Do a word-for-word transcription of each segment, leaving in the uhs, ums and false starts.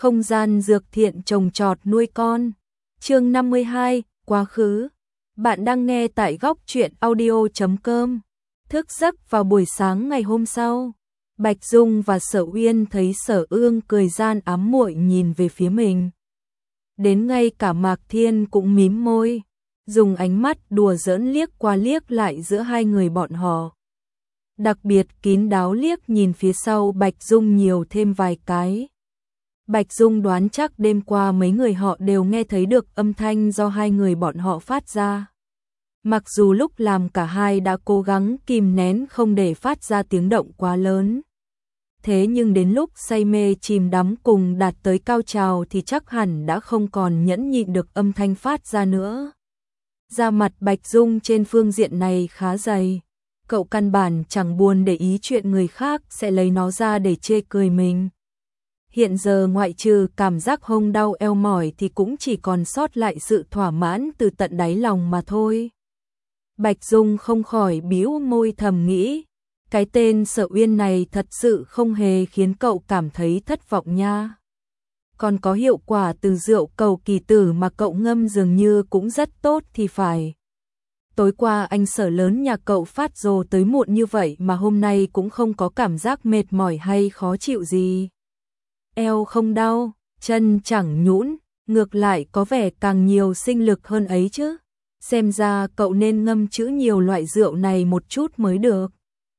Không gian dược thiện trồng trọt nuôi con. Chương năm mươi hai, quá khứ. Bạn đang nghe tại góc truyện audio chấm com. Thức giấc vào buổi sáng ngày hôm sau, Bạch Dung và Sở Uyên thấy Sở Ương cười gian ám muội nhìn về phía mình. Đến ngay cả Mạc Thiên cũng mím môi, dùng ánh mắt đùa giỡn liếc qua liếc lại giữa hai người bọn họ. Đặc biệt kín đáo liếc nhìn phía sau Bạch Dung nhiều thêm vài cái. Bạch Dung đoán chắc đêm qua mấy người họ đều nghe thấy được âm thanh do hai người bọn họ phát ra. Mặc dù lúc làm cả hai đã cố gắng kìm nén không để phát ra tiếng động quá lớn. Thế nhưng đến lúc say mê chìm đắm cùng đạt tới cao trào thì chắc hẳn đã không còn nhẫn nhịn được âm thanh phát ra nữa. Da mặt Bạch Dung trên phương diện này khá dày. Cậu căn bản chẳng buồn để ý chuyện người khác sẽ lấy nó ra để chê cười mình. Hiện giờ ngoại trừ cảm giác hông đau eo mỏi thì cũng chỉ còn sót lại sự thỏa mãn từ tận đáy lòng mà thôi. Bạch Dung không khỏi bĩu môi thầm nghĩ, cái tên Sở Uyên này thật sự không hề khiến cậu cảm thấy thất vọng nha. Còn có hiệu quả từ rượu cầu kỳ tử mà cậu ngâm dường như cũng rất tốt thì phải. Tối qua anh Sở lớn nhà cậu phát rồ tới muộn như vậy mà hôm nay cũng không có cảm giác mệt mỏi hay khó chịu gì. Eo không đau, chân chẳng nhũn, ngược lại có vẻ càng nhiều sinh lực hơn ấy chứ. Xem ra cậu nên ngâm chữ nhiều loại rượu này một chút mới được.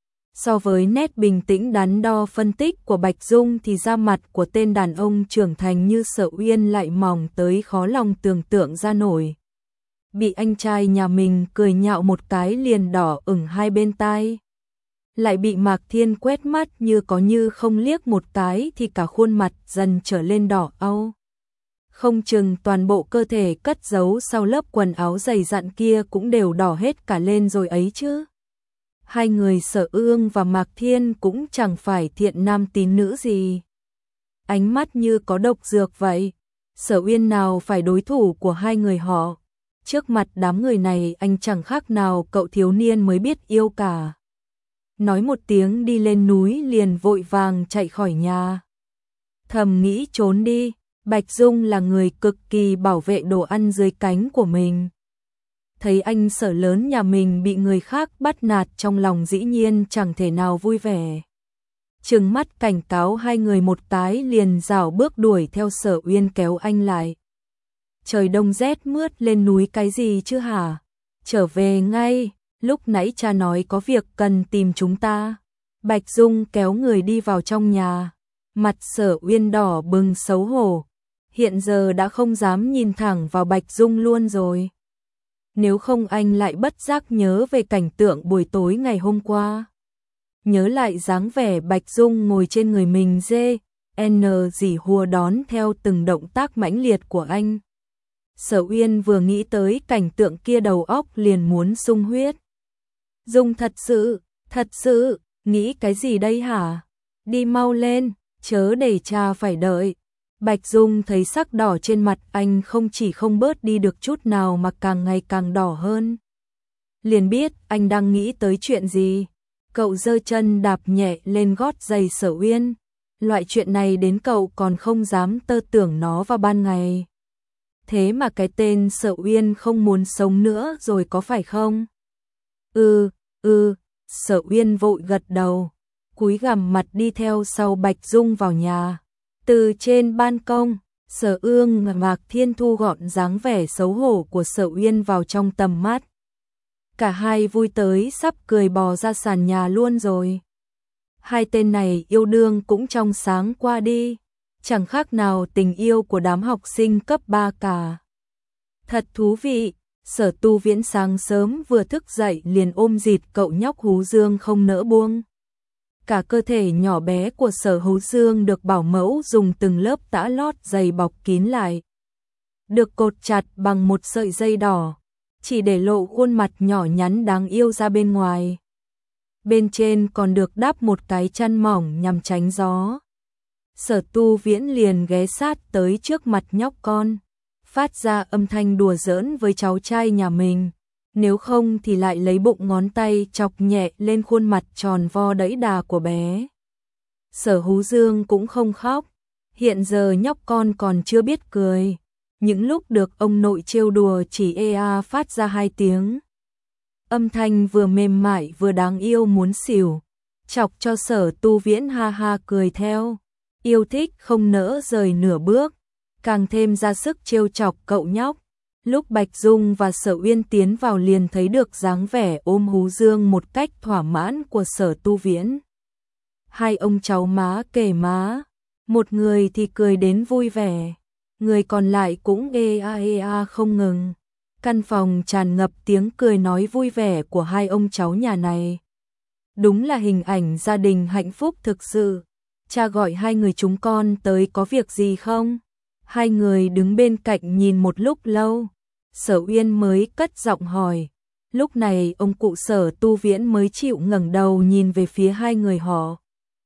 So với nét bình tĩnh đắn đo phân tích của Bạch Dung thì da mặt của tên đàn ông trưởng thành như Sở Uyên lại mỏng tới khó lòng tưởng tượng ra nổi. Bị anh trai nhà mình cười nhạo một cái liền đỏ ửng hai bên tai. Lại bị Mạc Thiên quét mắt như có như không liếc một cái thì cả khuôn mặt dần trở lên đỏ au. Không chừng toàn bộ cơ thể cất giấu sau lớp quần áo dày dặn kia cũng đều đỏ hết cả lên rồi ấy chứ. Hai người Sở Ương và Mạc Thiên cũng chẳng phải thiện nam tín nữ gì. Ánh mắt như có độc dược vậy. Sở Uyên nào phải đối thủ của hai người họ. Trước mặt đám người này anh chẳng khác nào cậu thiếu niên mới biết yêu cả. Nói một tiếng đi lên núi liền vội vàng chạy khỏi nhà. Thầm nghĩ trốn đi, Bạch Dung là người cực kỳ bảo vệ đồ ăn dưới cánh của mình. Thấy anh Sở lớn nhà mình bị người khác bắt nạt trong lòng dĩ nhiên chẳng thể nào vui vẻ. Trừng mắt cảnh cáo hai người một cái liền rảo bước đuổi theo Sở Uyên kéo anh lại. Trời đông rét mướt lên núi cái gì chứ hả? Trở về ngay, lúc nãy cha nói có việc cần tìm chúng ta. Bạch Dung kéo người đi vào trong nhà. Mặt Sở Uyên đỏ bừng xấu hổ. Hiện giờ đã không dám nhìn thẳng vào Bạch Dung luôn rồi. Nếu không anh lại bất giác nhớ về cảnh tượng buổi tối ngày hôm qua. Nhớ lại dáng vẻ Bạch Dung ngồi trên người mình dê, n dỉ hùa đón theo từng động tác mãnh liệt của anh. Sở Uyên vừa nghĩ tới cảnh tượng kia đầu óc liền muốn sung huyết. Dung thật sự, thật sự, nghĩ cái gì đây hả? Đi mau lên, chớ để cha phải đợi. Bạch Dung thấy sắc đỏ trên mặt anh không chỉ không bớt đi được chút nào mà càng ngày càng đỏ hơn. Liền biết anh đang nghĩ tới chuyện gì. Cậu giơ chân đạp nhẹ lên gót giày Sở Uyên. Loại chuyện này đến cậu còn không dám tơ tưởng nó vào ban ngày. Thế mà cái tên Sở Uyên không muốn sống nữa rồi có phải không? Ừ, ừ, Sở Uyên vội gật đầu, cúi gằm mặt đi theo sau Bạch Dung vào nhà. Từ trên ban công, Sở Ương và Mạc Thiên thu gọn dáng vẻ xấu hổ của Sở Uyên vào trong tầm mắt. Cả hai vui tới sắp cười bò ra sàn nhà luôn rồi. Hai tên này yêu đương cũng trong sáng qua đi. Chẳng khác nào tình yêu của đám học sinh cấp ba cả. Thật thú vị, Sở Tu Viễn sáng sớm vừa thức dậy liền ôm dịt cậu nhóc Hú Dương không nỡ buông. Cả cơ thể nhỏ bé của Sở Hú Dương được bảo mẫu dùng từng lớp tã lót dày bọc kín lại. Được cột chặt bằng một sợi dây đỏ, chỉ để lộ khuôn mặt nhỏ nhắn đáng yêu ra bên ngoài. Bên trên còn được đắp một cái chăn mỏng nhằm tránh gió. Sở Tu Viễn liền ghé sát tới trước mặt nhóc con, phát ra âm thanh đùa giỡn với cháu trai nhà mình. Nếu không thì lại lấy bụng ngón tay chọc nhẹ lên khuôn mặt tròn vo đẫy đà của bé. Sở Hú Dương cũng không khóc, Hiện giờ nhóc con còn chưa biết cười, những lúc được ông nội trêu đùa chỉ ê a phát ra hai tiếng. Âm thanh vừa mềm mại vừa đáng yêu muốn xỉu, chọc cho Sở Tu Viễn ha ha cười theo, yêu thích không nỡ rời nửa bước, càng thêm ra sức trêu chọc cậu nhóc. Lúc Bạch Dung và Sở Uyên tiến vào liền thấy được dáng vẻ ôm hú dương một cách thỏa mãn của Sở Tu Viễn. Hai ông cháu má kề má, một người thì cười đến vui vẻ, người còn lại cũng ê a ê a không ngừng. Căn phòng tràn ngập tiếng cười nói vui vẻ của hai ông cháu nhà này. Đúng là hình ảnh gia đình hạnh phúc thực sự. Cha gọi hai người chúng con tới có việc gì không? Hai người đứng bên cạnh nhìn một lúc lâu, Sở Uyên mới cất giọng hỏi. Lúc này ông cụ Sở Tu Viễn mới chịu ngẩng đầu nhìn về phía hai người họ.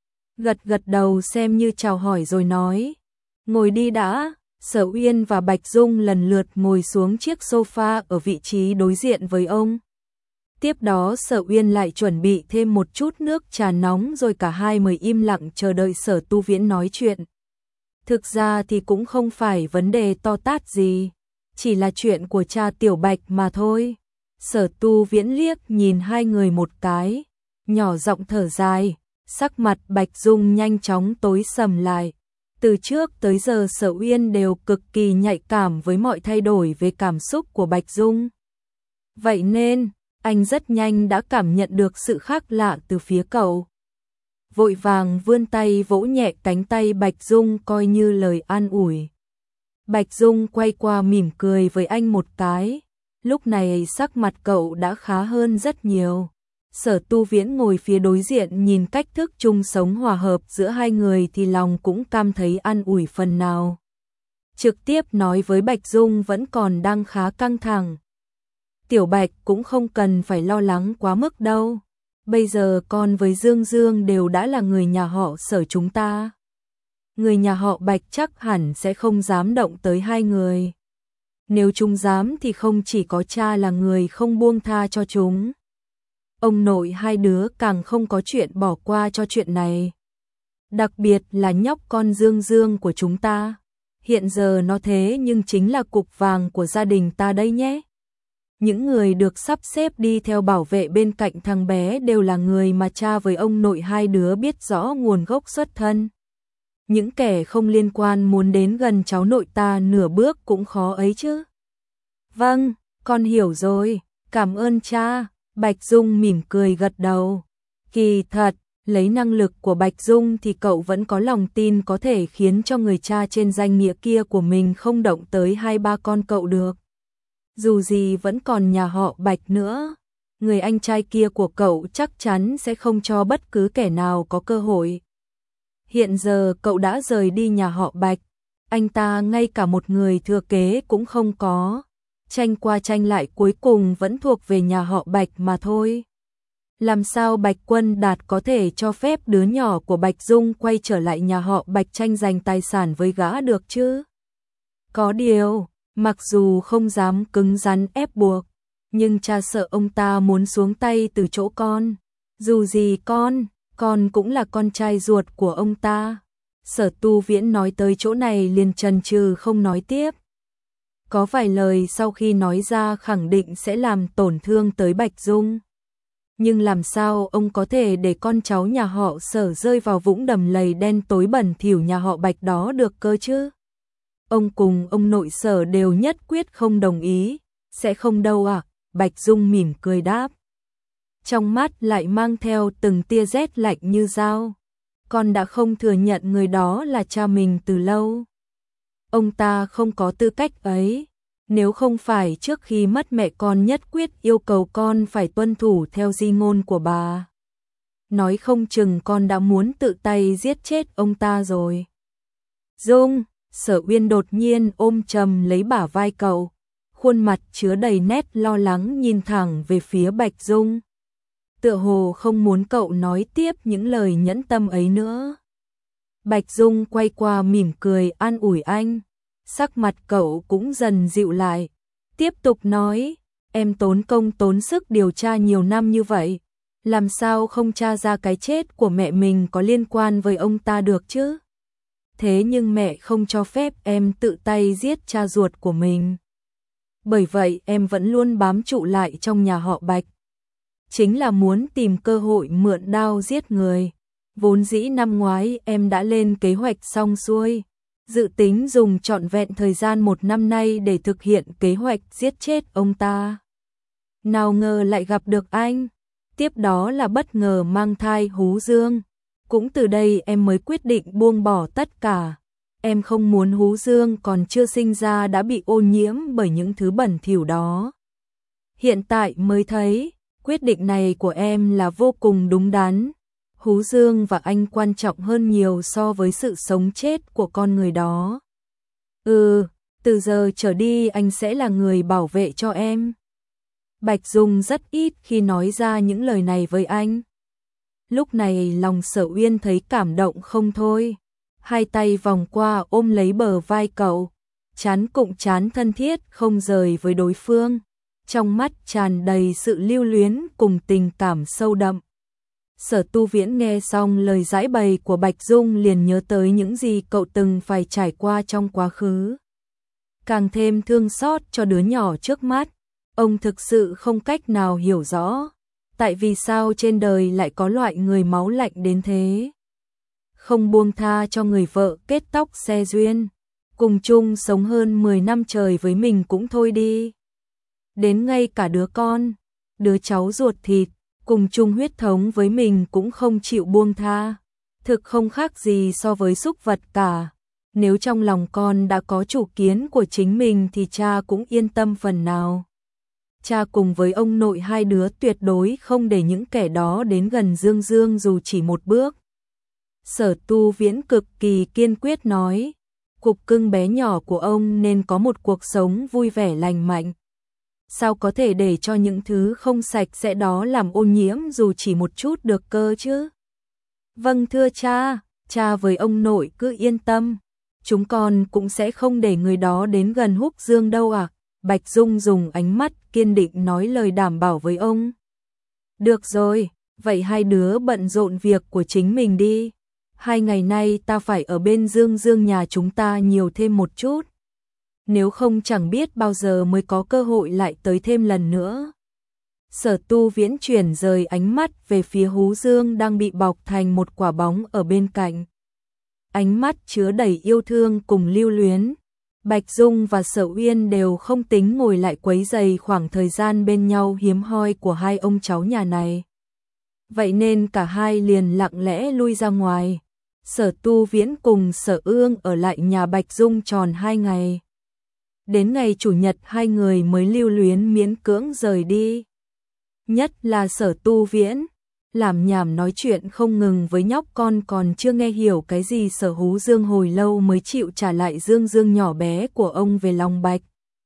Gật gật đầu xem như chào hỏi rồi nói. Ngồi đi đã. Sở Uyên và Bạch Dung lần lượt ngồi xuống chiếc sofa ở vị trí đối diện với ông. Tiếp đó Sở Uyên lại chuẩn bị thêm một chút nước trà nóng rồi cả hai mới im lặng chờ đợi Sở Tu Viễn nói chuyện. Thực ra thì cũng không phải vấn đề to tát gì, chỉ là chuyện của cha Tiểu Bạch mà thôi. Sở Tu Viễn liếc nhìn hai người một cái, nhỏ giọng thở dài, sắc mặt Bạch Dung nhanh chóng tối sầm lại. Từ trước tới giờ Sở Uyên đều cực kỳ nhạy cảm với mọi thay đổi về cảm xúc của Bạch Dung. Vậy nên, anh rất nhanh đã cảm nhận được sự khác lạ từ phía cậu. Vội vàng vươn tay vỗ nhẹ cánh tay Bạch Dung coi như lời an ủi. Bạch Dung quay qua mỉm cười với anh một cái, lúc này sắc mặt cậu đã khá hơn rất nhiều. Sở Tu Viễn ngồi phía đối diện nhìn cách thức chung sống hòa hợp giữa hai người thì lòng cũng cảm thấy an ủi phần nào. Trực tiếp nói với Bạch Dung vẫn còn đang khá căng thẳng. Tiểu Bạch cũng không cần phải lo lắng quá mức đâu. Bây giờ con với Dương Dương đều đã là người nhà họ Sở chúng ta. Người nhà họ Bạch chắc hẳn sẽ không dám động tới hai người. Nếu chúng dám thì không chỉ có cha là người không buông tha cho chúng. Ông nội hai đứa càng không có chuyện bỏ qua cho chuyện này. Đặc biệt là nhóc con Dương Dương của chúng ta. Hiện giờ nó thế nhưng chính là cục vàng của gia đình ta đây nhé. Những người được sắp xếp đi theo bảo vệ bên cạnh thằng bé đều là người mà cha với ông nội hai đứa biết rõ nguồn gốc xuất thân. Những kẻ không liên quan muốn đến gần cháu nội ta nửa bước cũng khó ấy chứ. Vâng, con hiểu rồi, cảm ơn cha. Bạch Dung mỉm cười gật đầu. Kỳ thật, lấy năng lực của Bạch Dung thì cậu vẫn có lòng tin có thể khiến cho người cha trên danh nghĩa kia của mình không động tới hai ba con cậu được. Dù gì vẫn còn nhà họ Bạch nữa, người anh trai kia của cậu chắc chắn sẽ không cho bất cứ kẻ nào có cơ hội. Hiện giờ cậu đã rời đi nhà họ Bạch, anh ta ngay cả một người thừa kế cũng không có. Tranh qua tranh lại cuối cùng vẫn thuộc về nhà họ Bạch mà thôi. Làm sao Bạch Quân Đạt có thể cho phép đứa nhỏ của Bạch Dung quay trở lại nhà họ Bạch tranh giành tài sản với gã được chứ? Có điều, mặc dù không dám cứng rắn ép buộc, nhưng cha sợ ông ta muốn xuống tay từ chỗ con. Dù gì con, con cũng là con trai ruột của ông ta. Sở Tu Viễn nói tới chỗ này liền chần chừ không nói tiếp. Có vài lời sau khi nói ra khẳng định sẽ làm tổn thương tới Bạch Dung. Nhưng làm sao ông có thể để con cháu nhà họ Sở rơi vào vũng đầm lầy đen tối bẩn thỉu nhà họ Bạch đó được cơ chứ? Ông cùng ông nội Sở đều nhất quyết không đồng ý. Sẽ không đâu à? Bạch Dung mỉm cười đáp. Trong mắt lại mang theo từng tia rét lạnh như dao. Con đã không thừa nhận người đó là cha mình từ lâu. Ông ta không có tư cách ấy. Nếu không phải trước khi mất mẹ con nhất quyết yêu cầu con phải tuân thủ theo di ngôn của bà, nói không chừng con đã muốn tự tay giết chết ông ta rồi. Dung, Sở Uyên đột nhiên ôm chầm lấy bả vai cậu, khuôn mặt chứa đầy nét lo lắng nhìn thẳng về phía Bạch Dung. Tựa hồ không muốn cậu nói tiếp những lời nhẫn tâm ấy nữa. Bạch Dung quay qua mỉm cười an ủi anh. Sắc mặt cậu cũng dần dịu lại. Tiếp tục nói, em tốn công tốn sức điều tra nhiều năm như vậy. Làm sao không tra ra cái chết của mẹ mình có liên quan với ông ta được chứ? thế nhưng mẹ không cho phép em tự tay giết cha ruột của mình. Bởi vậy em vẫn luôn bám trụ lại trong nhà họ Bạch. Chính là muốn tìm cơ hội mượn đao giết người. Vốn dĩ năm ngoái em đã lên kế hoạch xong xuôi, dự tính dùng trọn vẹn thời gian một năm nay để thực hiện kế hoạch giết chết ông ta. Nào ngờ lại gặp được anh, tiếp đó là bất ngờ mang thai Hú Dương. Cũng từ đây em mới quyết định buông bỏ tất cả. Em không muốn Hú Dương còn chưa sinh ra đã bị ô nhiễm bởi những thứ bẩn thỉu đó. Hiện tại mới thấy, quyết định này của em là vô cùng đúng đắn. Hú Dương và anh quan trọng hơn nhiều so với sự sống chết của con người đó. Ừ, từ giờ trở đi anh sẽ là người bảo vệ cho em. Bạch Dung rất ít khi nói ra những lời này với anh. Lúc này lòng Sở Uyên thấy cảm động không thôi. Hai tay vòng qua ôm lấy bờ vai cậu, chán cụng chán thân thiết không rời với đối phương. Trong mắt tràn đầy sự lưu luyến cùng tình cảm sâu đậm. Sở Tu Viễn nghe xong lời giải bày của Bạch Dung liền nhớ tới những gì cậu từng phải trải qua trong quá khứ. Càng thêm thương xót cho đứa nhỏ trước mắt, ông thực sự không cách nào hiểu rõ, tại vì sao trên đời lại có loại người máu lạnh đến thế. Không buông tha cho người vợ kết tóc xe duyên, cùng chung sống hơn mười năm trời với mình cũng thôi đi. Đến ngay cả đứa con, đứa cháu ruột thịt, cùng chung huyết thống với mình cũng không chịu buông tha. Thực không khác gì so với súc vật cả. Nếu trong lòng con đã có chủ kiến của chính mình thì cha cũng yên tâm phần nào. Cha cùng với ông nội hai đứa tuyệt đối không để những kẻ đó đến gần Dương Dương dù chỉ một bước. Sở Tu Viễn cực kỳ kiên quyết nói, cục cưng bé nhỏ của ông nên có một cuộc sống vui vẻ lành mạnh. Sao có thể để cho những thứ không sạch sẽ đó làm ô nhiễm dù chỉ một chút được cơ chứ? Vâng thưa cha, cha với ông nội cứ yên tâm, chúng con cũng sẽ không để người đó đến gần Húc Dương đâu ạ. À? Bạch Dung dùng ánh mắt kiên định nói lời đảm bảo với ông. Được rồi, vậy hai đứa bận rộn việc của chính mình đi. Hai ngày nay ta phải ở bên Dương Dương nhà chúng ta nhiều thêm một chút. Nếu không chẳng biết bao giờ mới có cơ hội lại tới thêm lần nữa. Sở Tu Viễn chuyển rời ánh mắt về phía Hú Dương đang bị bọc thành một quả bóng ở bên cạnh. Ánh mắt chứa đầy yêu thương cùng lưu luyến. Bạch Dung và Sở Uyên đều không tính ngồi lại quấy rầy khoảng thời gian bên nhau hiếm hoi của hai ông cháu nhà này. Vậy nên cả hai liền lặng lẽ lui ra ngoài. Sở Tu Viễn cùng Sở Ương ở lại nhà Bạch Dung tròn hai ngày. Đến ngày Chủ nhật hai người mới lưu luyến miễn cưỡng rời đi. Nhất là Sở Tu Viễn, làm nhảm nói chuyện không ngừng với nhóc con còn chưa nghe hiểu cái gì Sở Hú Dương hồi lâu mới chịu trả lại Dương Dương nhỏ bé của ông về lòng Bạch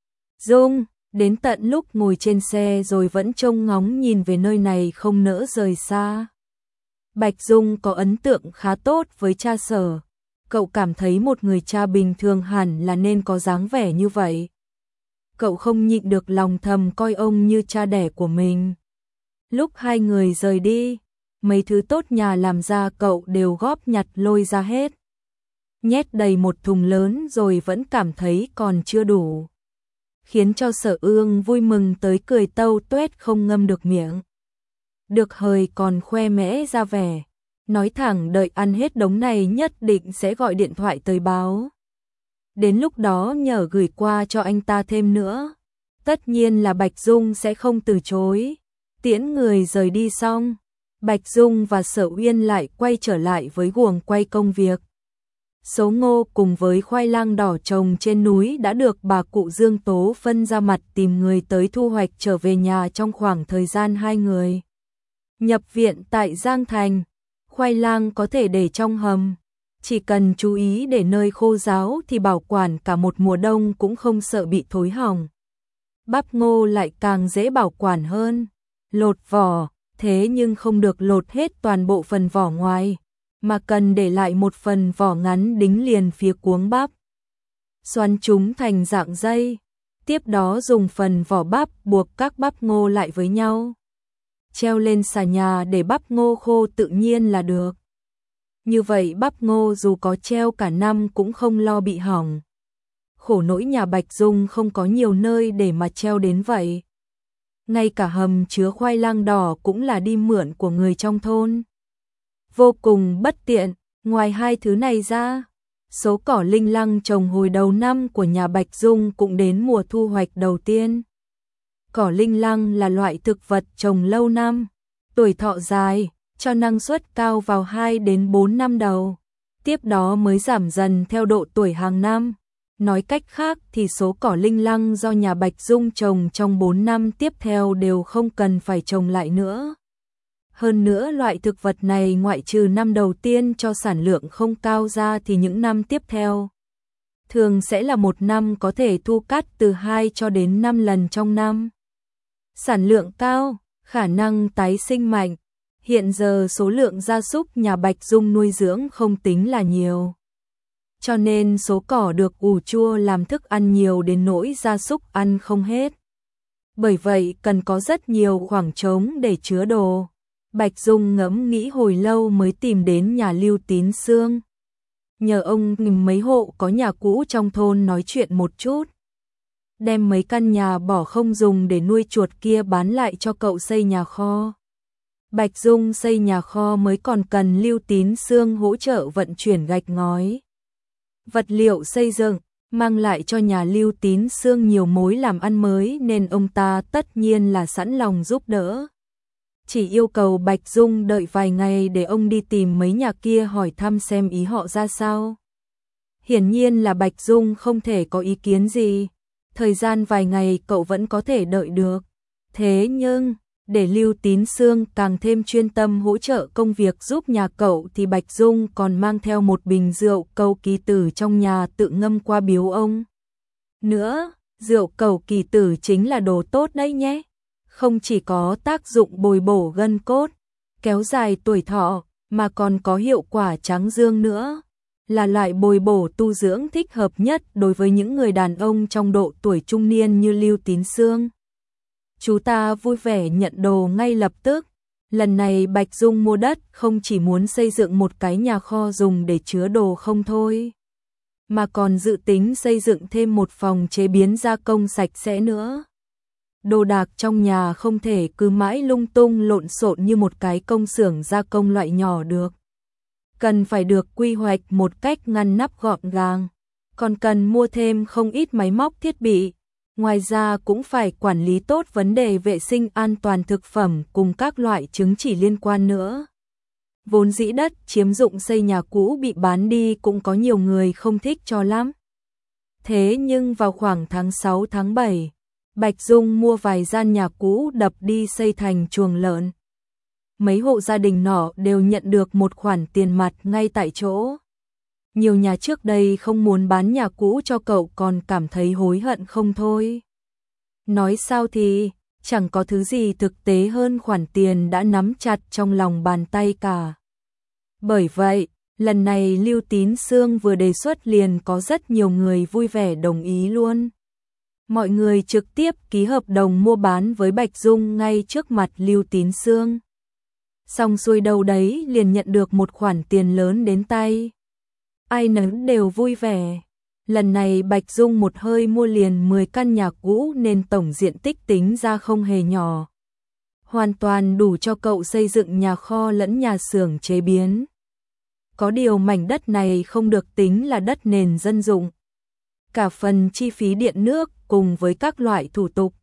Dung. Đến tận lúc ngồi trên xe rồi vẫn trông ngóng nhìn về nơi này không nỡ rời xa. Bạch Dung có ấn tượng khá tốt với cha Sở. Cậu cảm thấy một người cha bình thường hẳn là nên có dáng vẻ như vậy. Cậu không nhịn được lòng thầm coi ông như cha đẻ của mình. Lúc hai người rời đi, mấy thứ tốt nhà làm ra cậu đều góp nhặt lôi ra hết. Nhét đầy một thùng lớn rồi vẫn cảm thấy còn chưa đủ. Khiến cho Sở Ương vui mừng tới cười tâu tuét không ngâm được miệng. Được hời còn khoe mẽ ra vẻ. Nói thẳng đợi ăn hết đống này nhất định sẽ gọi điện thoại tới báo. Đến lúc đó nhờ gửi qua cho anh ta thêm nữa. Tất nhiên là Bạch Dung sẽ không từ chối. Tiễn người rời đi xong, Bạch Dung và Sở Uyên lại quay trở lại với guồng quay công việc. Số ngô cùng với khoai lang đỏ trồng trên núi đã được bà cụ Dương Tố phân ra mặt tìm người tới thu hoạch trở về nhà trong khoảng thời gian hai người nhập viện tại Giang Thành. Khoai lang có thể để trong hầm, chỉ cần chú ý để nơi khô ráo thì bảo quản cả một mùa đông cũng không sợ bị thối hỏng. Bắp ngô lại càng dễ bảo quản hơn. Lột vỏ, thế nhưng không được lột hết toàn bộ phần vỏ ngoài, mà cần để lại một phần vỏ ngắn đính liền phía cuống bắp. Xoắn chúng thành dạng dây, tiếp đó dùng phần vỏ bắp buộc các bắp ngô lại với nhau. Treo lên xà nhà để bắp ngô khô tự nhiên là được. như vậy bắp ngô dù có treo cả năm cũng không lo bị hỏng. Khổ nỗi nhà Bạch Dung không có nhiều nơi để mà treo đến vậy. Ngay cả hầm chứa khoai lang đỏ cũng là đi mượn của người trong thôn. Vô cùng bất tiện, ngoài hai thứ này ra, số cỏ linh lăng trồng hồi đầu năm của nhà Bạch Dung cũng đến mùa thu hoạch đầu tiên. Cỏ linh lăng là loại thực vật trồng lâu năm, tuổi thọ dài, cho năng suất cao vào hai đến bốn năm đầu, tiếp đó mới giảm dần theo độ tuổi hàng năm. Nói cách khác thì số cỏ linh lăng do nhà Bạch Dung trồng trong bốn năm tiếp theo đều không cần phải trồng lại nữa. Hơn nữa loại thực vật này ngoại trừ năm đầu tiên cho sản lượng không cao ra thì những năm tiếp theo thường sẽ là một năm có thể thu cắt từ hai cho đến năm lần trong năm. Sản lượng cao, khả năng tái sinh mạnh. Hiện giờ số lượng gia súc nhà Bạch Dung nuôi dưỡng không tính là nhiều. Cho nên số cỏ được ủ chua làm thức ăn nhiều đến nỗi gia súc ăn không hết. Bởi vậy cần có rất nhiều khoảng trống để chứa đồ. Bạch Dung ngẫm nghĩ hồi lâu mới tìm đến nhà Lưu Tín Sương. Nhờ ông mấy hộ có nhà cũ trong thôn nói chuyện một chút. Đem mấy căn nhà bỏ không dùng để nuôi chuột kia bán lại cho cậu xây nhà kho. Bạch Dung xây nhà kho mới còn cần Lưu Tín Sương hỗ trợ vận chuyển gạch ngói. Vật liệu xây dựng, mang lại cho nhà Lưu Tín Sương nhiều mối làm ăn mới nên ông ta tất nhiên là sẵn lòng giúp đỡ. Chỉ yêu cầu Bạch Dung đợi vài ngày để ông đi tìm mấy nhà kia hỏi thăm xem ý họ ra sao. Hiển nhiên là Bạch Dung không thể có ý kiến gì. Thời gian vài ngày cậu vẫn có thể đợi được. Thế nhưng, để Lưu Tín Sương càng thêm chuyên tâm hỗ trợ công việc giúp nhà cậu thì Bạch Dung còn mang theo một bình rượu cầu kỳ tử trong nhà tự ngâm qua biếu ông. Nữa, rượu cầu kỳ tử chính là đồ tốt đấy nhé. Không chỉ có tác dụng bồi bổ gân cốt, kéo dài tuổi thọ, mà còn có hiệu quả tráng dương nữa. Là loại bồi bổ tu dưỡng thích hợp nhất đối với những người đàn ông trong độ tuổi trung niên như Lưu Tín Sương. Chú ta vui vẻ nhận đồ ngay lập tức. Lần này Bạch Dung mua đất không chỉ muốn xây dựng một cái nhà kho dùng để chứa đồ không thôi, mà còn dự tính xây dựng thêm một phòng chế biến gia công sạch sẽ nữa. Đồ đạc trong nhà không thể cứ mãi lung tung lộn xộn như một cái công xưởng gia công loại nhỏ được. Cần phải được quy hoạch một cách ngăn nắp gọn gàng, còn cần mua thêm không ít máy móc thiết bị. Ngoài ra cũng phải quản lý tốt vấn đề vệ sinh an toàn thực phẩm cùng các loại chứng chỉ liên quan nữa. Vốn dĩ đất chiếm dụng xây nhà cũ bị bán đi cũng có nhiều người không thích cho lắm. Thế nhưng vào khoảng tháng sáu tháng bảy, Bạch Dung mua vài gian nhà cũ đập đi xây thành chuồng lợn. Mấy hộ gia đình nọ đều nhận được một khoản tiền mặt ngay tại chỗ. Nhiều nhà trước đây không muốn bán nhà cũ cho cậu còn cảm thấy hối hận không thôi. Nói sao thì, chẳng có thứ gì thực tế hơn khoản tiền đã nắm chặt trong lòng bàn tay cả. Bởi vậy, lần này Lưu Tín Sương vừa đề xuất liền có rất nhiều người vui vẻ đồng ý luôn. Mọi người trực tiếp ký hợp đồng mua bán với Bạch Dung ngay trước mặt Lưu Tín Sương. Xong xuôi đâu đấy liền nhận được một khoản tiền lớn đến tay. Ai nấy đều vui vẻ. Lần này Bạch Dung một hơi mua liền mười căn nhà cũ nên tổng diện tích tính ra không hề nhỏ. Hoàn toàn đủ cho cậu xây dựng nhà kho lẫn nhà xưởng chế biến. Có điều mảnh đất này không được tính là đất nền dân dụng. Cả phần chi phí điện nước cùng với các loại thủ tục,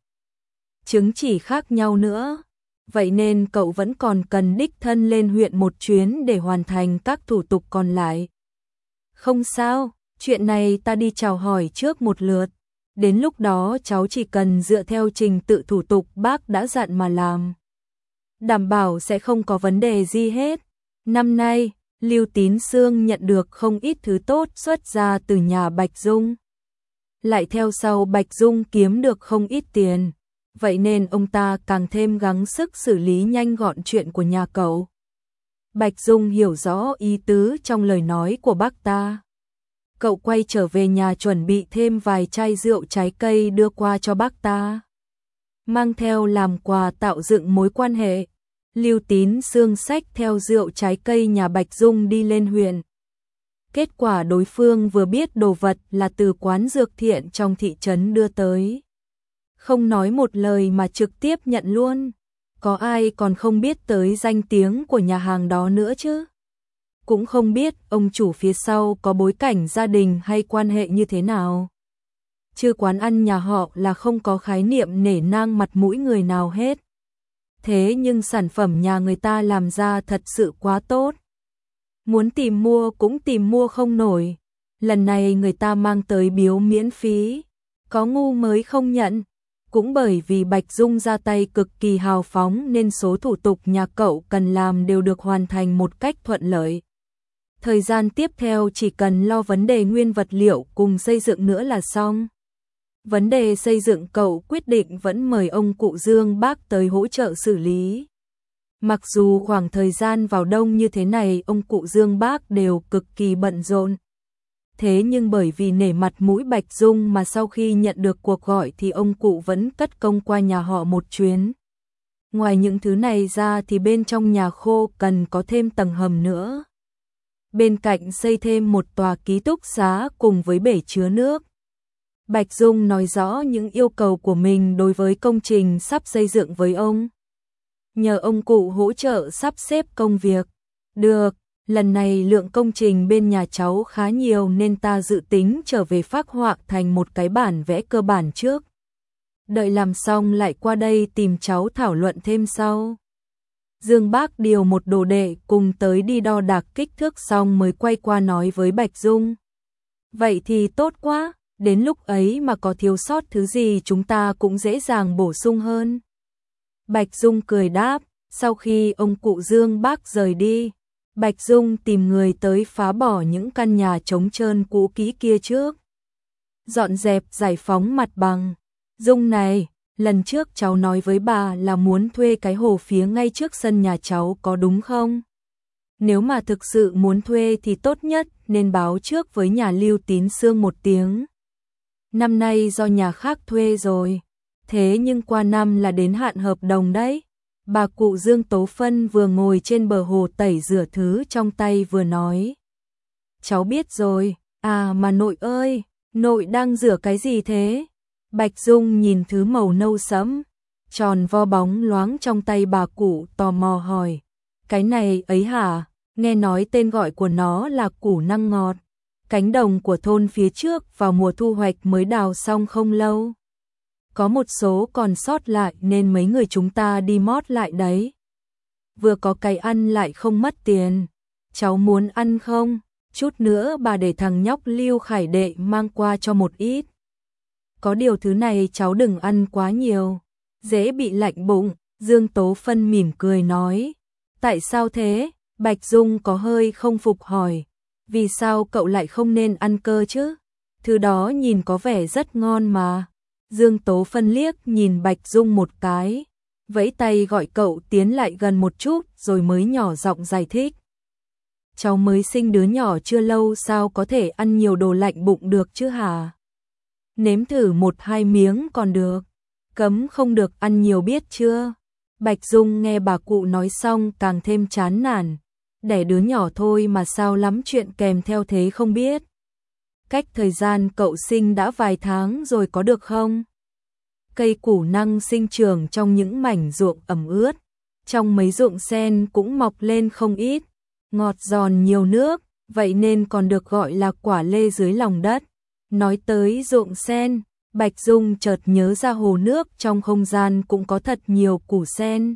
chứng chỉ khác nhau nữa. Vậy nên cậu vẫn còn cần đích thân lên huyện một chuyến để hoàn thành các thủ tục còn lại. Không sao, chuyện này ta đi chào hỏi trước một lượt. Đến lúc đó cháu chỉ cần dựa theo trình tự thủ tục bác đã dặn mà làm. Đảm bảo sẽ không có vấn đề gì hết. Năm nay, Lưu Tín Sương nhận được không ít thứ tốt xuất ra từ nhà Bạch Dung. Lại theo sau Bạch Dung kiếm được không ít tiền. Vậy nên ông ta càng thêm gắng sức xử lý nhanh gọn chuyện của nhà cậu. Bạch Dung hiểu rõ ý tứ trong lời nói của bác ta. Cậu quay trở về nhà chuẩn bị thêm vài chai rượu trái cây đưa qua cho bác ta, mang theo làm quà tạo dựng mối quan hệ. Lưu Tín Sương xách theo rượu trái cây nhà Bạch Dung đi lên huyện. Kết quả đối phương vừa biết đồ vật là từ quán dược thiện trong thị trấn đưa tới. Không nói một lời mà trực tiếp nhận luôn. Có ai còn không biết tới danh tiếng của nhà hàng đó nữa chứ? Cũng không biết ông chủ phía sau có bối cảnh gia đình hay quan hệ như thế nào. Chứ quán ăn nhà họ là không có khái niệm nể nang mặt mũi người nào hết. Thế nhưng sản phẩm nhà người ta làm ra thật sự quá tốt. Muốn tìm mua cũng tìm mua không nổi. Lần này người ta mang tới biếu miễn phí. Có ngu mới không nhận. Cũng bởi vì Bạch Dung ra tay cực kỳ hào phóng nên số thủ tục nhà cậu cần làm đều được hoàn thành một cách thuận lợi. Thời gian tiếp theo chỉ cần lo vấn đề nguyên vật liệu cùng xây dựng nữa là xong. Vấn đề xây dựng cậu quyết định vẫn mời ông cụ Dương Bác tới hỗ trợ xử lý. Mặc dù khoảng thời gian vào đông như thế này ông cụ Dương Bác đều cực kỳ bận rộn. Thế nhưng bởi vì nể mặt mũi Bạch Dung mà sau khi nhận được cuộc gọi thì ông cụ vẫn cất công qua nhà họ một chuyến. Ngoài những thứ này ra thì bên trong nhà khô cần có thêm tầng hầm nữa. Bên cạnh xây thêm một tòa ký túc xá cùng với bể chứa nước. Bạch Dung nói rõ những yêu cầu của mình đối với công trình sắp xây dựng với ông. Nhờ ông cụ hỗ trợ sắp xếp công việc. Được, lần này lượng công trình bên nhà cháu khá nhiều nên ta dự tính trở về phác họa thành một cái bản vẽ cơ bản trước. Đợi làm xong lại qua đây tìm cháu thảo luận thêm sau. Dương Bác điều một đồ đệ cùng tới đi đo đạc kích thước xong mới quay qua nói với Bạch Dung. Vậy thì tốt quá, đến lúc ấy mà có thiếu sót thứ gì chúng ta cũng dễ dàng bổ sung hơn. Bạch Dung cười đáp, sau khi ông cụ Dương Bác rời đi, Bạch Dung tìm người tới phá bỏ những căn nhà trống trơn cũ kỹ kia trước. Dọn dẹp giải phóng mặt bằng. Dung này, lần trước cháu nói với bà là muốn thuê cái hồ phía ngay trước sân nhà cháu có đúng không? Nếu mà thực sự muốn thuê thì tốt nhất nên báo trước với nhà Lưu Tín Sương một tiếng. Năm nay do nhà khác thuê rồi, thế nhưng qua năm là đến hạn hợp đồng đấy. Bà cụ Dương Tố Phân vừa ngồi trên bờ hồ tẩy rửa thứ trong tay vừa nói. Cháu biết rồi, à mà nội ơi, nội đang rửa cái gì thế? Bạch Dung nhìn thứ màu nâu sẫm, tròn vo bóng loáng trong tay bà cụ tò mò hỏi. Cái này ấy hả? Nghe nói tên gọi của nó là củ năng ngọt. Cánh đồng của thôn phía trước vào mùa thu hoạch mới đào xong không lâu. Có một số còn sót lại nên mấy người chúng ta đi mót lại đấy. Vừa có cái ăn lại không mất tiền. Cháu muốn ăn không? Chút nữa bà để thằng nhóc Lưu Khải Đệ mang qua cho một ít. Có điều thứ này cháu đừng ăn quá nhiều, dễ bị lạnh bụng. Dương Tố Phân mỉm cười nói. Tại sao thế? Bạch Dung có hơi không phục hỏi. Vì sao cậu lại không nên ăn cơ chứ? Thứ đó nhìn có vẻ rất ngon mà. Dương Tố Phân liếc nhìn Bạch Dung một cái, vẫy tay gọi cậu tiến lại gần một chút rồi mới nhỏ giọng giải thích. Cháu mới sinh đứa nhỏ chưa lâu sao có thể ăn nhiều đồ lạnh bụng được chứ hả? Nếm thử một hai miếng còn được, cấm không được ăn nhiều biết chưa? Bạch Dung nghe bà cụ nói xong càng thêm chán nản. Đẻ đứa nhỏ thôi mà sao lắm chuyện kèm theo thế không biết. Cách thời gian cậu sinh đã vài tháng rồi có được không? Cây củ năng sinh trưởng trong những mảnh ruộng ẩm ướt. Trong mấy ruộng sen cũng mọc lên không ít. Ngọt giòn nhiều nước, vậy nên còn được gọi là quả lê dưới lòng đất. Nói tới ruộng sen, Bạch Dung chợt nhớ ra hồ nước trong không gian cũng có thật nhiều củ sen.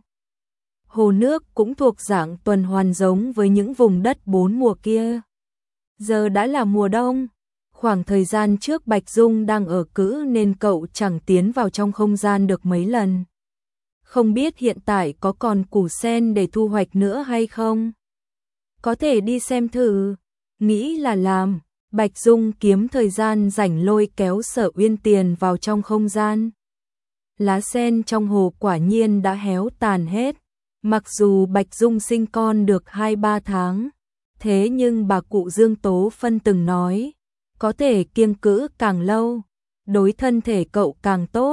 Hồ nước cũng thuộc dạng tuần hoàn giống với những vùng đất bốn mùa kia. Giờ đã là mùa đông. Khoảng thời gian trước Bạch Dung đang ở cữ nên cậu chẳng tiến vào trong không gian được mấy lần. Không biết hiện tại có còn củ sen để thu hoạch nữa hay không? Có thể đi xem thử. Nghĩ là làm. Bạch Dung kiếm thời gian rảnh lôi kéo Sở Uyên Tiền vào trong không gian. Lá sen trong hồ quả nhiên đã héo tàn hết. Mặc dù Bạch Dung sinh con được hai ba tháng, thế nhưng bà cụ Dương Tố Phân từng nói, có thể kiêng cữ càng lâu, đối thân thể cậu càng tốt.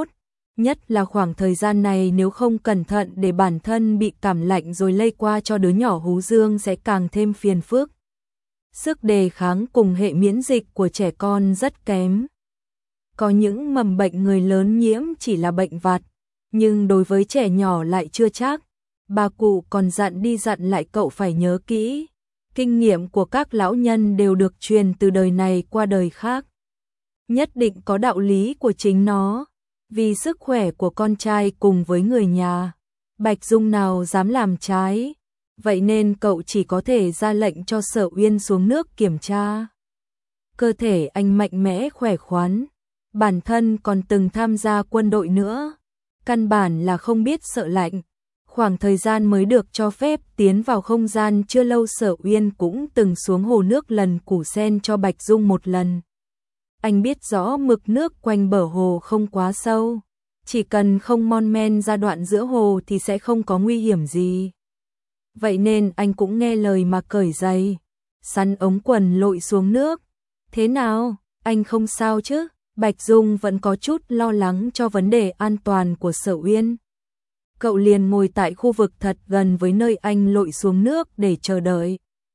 Nhất là khoảng thời gian này nếu không cẩn thận để bản thân bị cảm lạnh rồi lây qua cho đứa nhỏ hú dương sẽ càng thêm phiền phức. Sức đề kháng cùng hệ miễn dịch của trẻ con rất kém. Có những mầm bệnh người lớn nhiễm chỉ là bệnh vặt, nhưng đối với trẻ nhỏ lại chưa chắc. Bà cụ còn dặn đi dặn lại cậu phải nhớ kỹ. Kinh nghiệm của các lão nhân đều được truyền từ đời này qua đời khác. Nhất định có đạo lý của chính nó. Vì sức khỏe của con trai cùng với người nhà, Bạch Dung nào dám làm trái. Vậy nên cậu chỉ có thể ra lệnh cho Sở Uyên xuống nước kiểm tra. Cơ thể anh mạnh mẽ khỏe khoắn, bản thân còn từng tham gia quân đội nữa. Căn bản là không biết sợ lạnh. Khoảng thời gian mới được cho phép tiến vào không gian chưa lâu Sở Uyên cũng từng xuống hồ nước lần củ sen cho Bạch Dung một lần. Anh biết rõ mực nước quanh bờ hồ không quá sâu, chỉ cần không mon men ra đoạn giữa hồ thì sẽ không có nguy hiểm gì. Vậy nên anh cũng nghe lời mà cởi giày, sắn ống quần lội xuống nước. Thế nào, anh không sao chứ? Bạch Dung vẫn có chút lo lắng cho vấn đề an toàn của Sở Uyên. Cậu liền ngồi tại khu vực thật gần với nơi anh lội xuống nước để chờ đợi.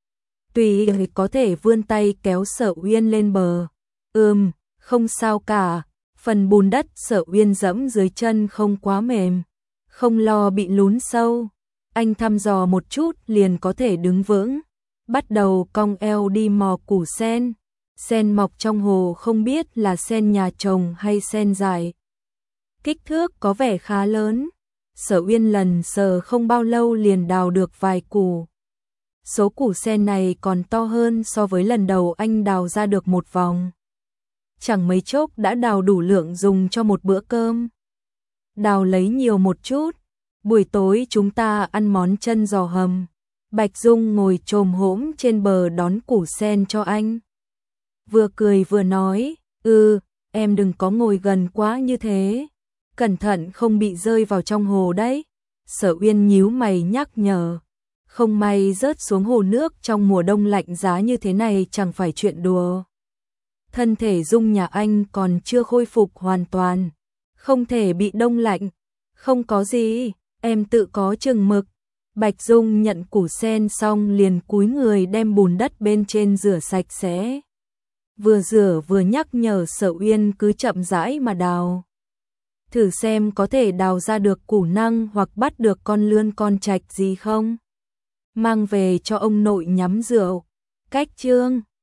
Tùy có thể vươn tay kéo Sở Uyên lên bờ. Ừm, không sao cả, phần bùn đất Sở Uyên dẫm dưới chân không quá mềm, không lo bị lún sâu. Anh thăm dò một chút liền có thể đứng vững, bắt đầu cong eo đi mò củ sen. Sen mọc trong hồ không biết là sen nhà trồng hay sen dại. Kích thước có vẻ khá lớn. Sở Uyên lần sờ không bao lâu liền đào được vài củ. Số củ sen này còn to hơn so với lần đầu anh đào ra được một vòng. Chẳng mấy chốc đã đào đủ lượng dùng cho một bữa cơm. Đào lấy nhiều một chút. Buổi tối chúng ta ăn món chân giò hầm. Bạch Dung ngồi chồm hổm trên bờ đón củ sen cho anh. Vừa cười vừa nói, ừ, em đừng có ngồi gần quá như thế. Cẩn thận không bị rơi vào trong hồ đấy. Sở Uyên nhíu mày nhắc nhở. Không may rớt xuống hồ nước trong mùa đông lạnh giá như thế này chẳng phải chuyện đùa. Thân thể Dung nhà anh còn chưa khôi phục hoàn toàn, không thể bị đông lạnh. Không có gì, em tự có chừng mực. Bạch Dung nhận củ sen xong liền cúi người đem bùn đất bên trên rửa sạch sẽ. Vừa rửa vừa nhắc nhở Sở Uyên cứ chậm rãi mà đào. Thử xem có thể đào ra được củ năng hoặc bắt được con lươn con trạch gì không. Mang về cho ông nội nhắm rượu. Cách chương